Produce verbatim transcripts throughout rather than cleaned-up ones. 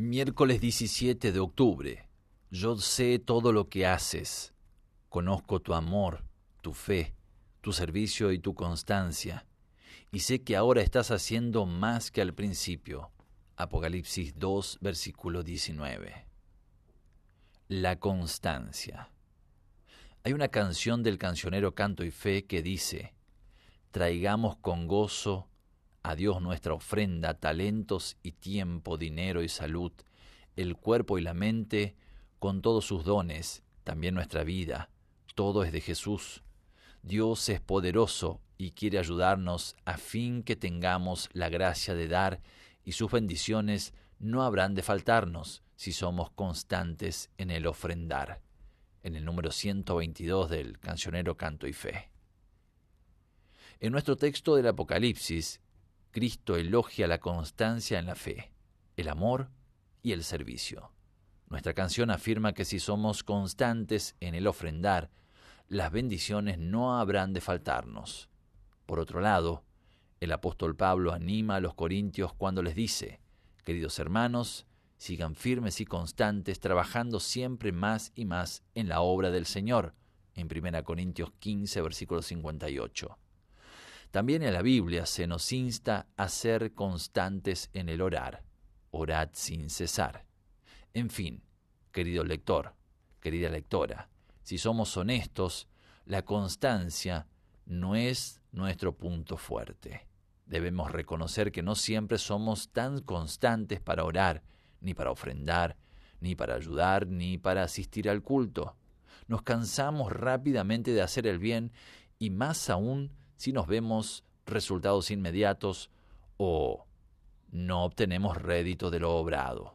Miércoles diecisiete de octubre. Yo sé todo lo que haces. Conozco tu amor, tu fe, tu servicio y tu constancia. Y sé que ahora estás haciendo más que al principio. Apocalipsis dos, versículo diecinueve. La constancia. Hay una canción del cancionero Canto y Fe que dice: traigamos con gozo a Dios nuestra ofrenda, talentos y tiempo, dinero y salud, el cuerpo y la mente, con todos sus dones, también nuestra vida. Todo es de Jesús. Dios es poderoso y quiere ayudarnos a fin que tengamos la gracia de dar, y sus bendiciones no habrán de faltarnos si somos constantes en el ofrendar. En el número ciento veintidós del cancionero Canto y Fe. En nuestro texto del Apocalipsis, Cristo elogia la constancia en la fe, el amor y el servicio. Nuestra canción afirma que si somos constantes en el ofrendar, las bendiciones no habrán de faltarnos. Por otro lado, el apóstol Pablo anima a los corintios cuando les dice: queridos hermanos, sigan firmes y constantes, trabajando siempre más y más en la obra del Señor, en primera Corintios quince, versículo cincuenta y ocho. También en la Biblia se nos insta a ser constantes en el orar. Orad sin cesar. En fin, querido lector, querida lectora, si somos honestos, la constancia no es nuestro punto fuerte. Debemos reconocer que no siempre somos tan constantes para orar, ni para ofrendar, ni para ayudar, ni para asistir al culto. Nos cansamos rápidamente de hacer el bien, y más aún si nos vemos resultados inmediatos o no obtenemos rédito de lo obrado.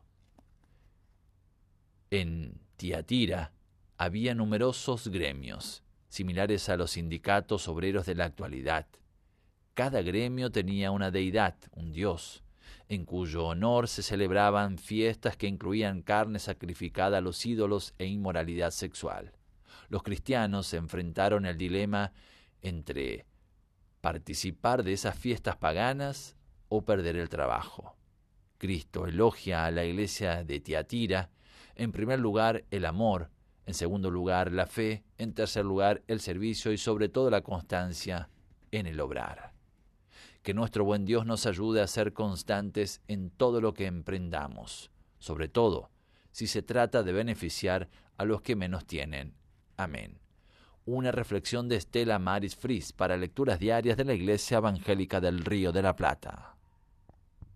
En Tiatira había numerosos gremios, similares a los sindicatos obreros de la actualidad. Cada gremio tenía una deidad, un dios, en cuyo honor se celebraban fiestas que incluían carne sacrificada a los ídolos e inmoralidad sexual. Los cristianos se enfrentaron al dilema entre participar de esas fiestas paganas o perder el trabajo. Cristo elogia a la iglesia de Tiatira, en primer lugar el amor, en segundo lugar la fe, en tercer lugar el servicio y sobre todo la constancia en el obrar. Que nuestro buen Dios nos ayude a ser constantes en todo lo que emprendamos, sobre todo si se trata de beneficiar a los que menos tienen. Amén. Una reflexión de Estela Maris Fris para Lecturas Diarias de la Iglesia Evangélica del Río de la Plata.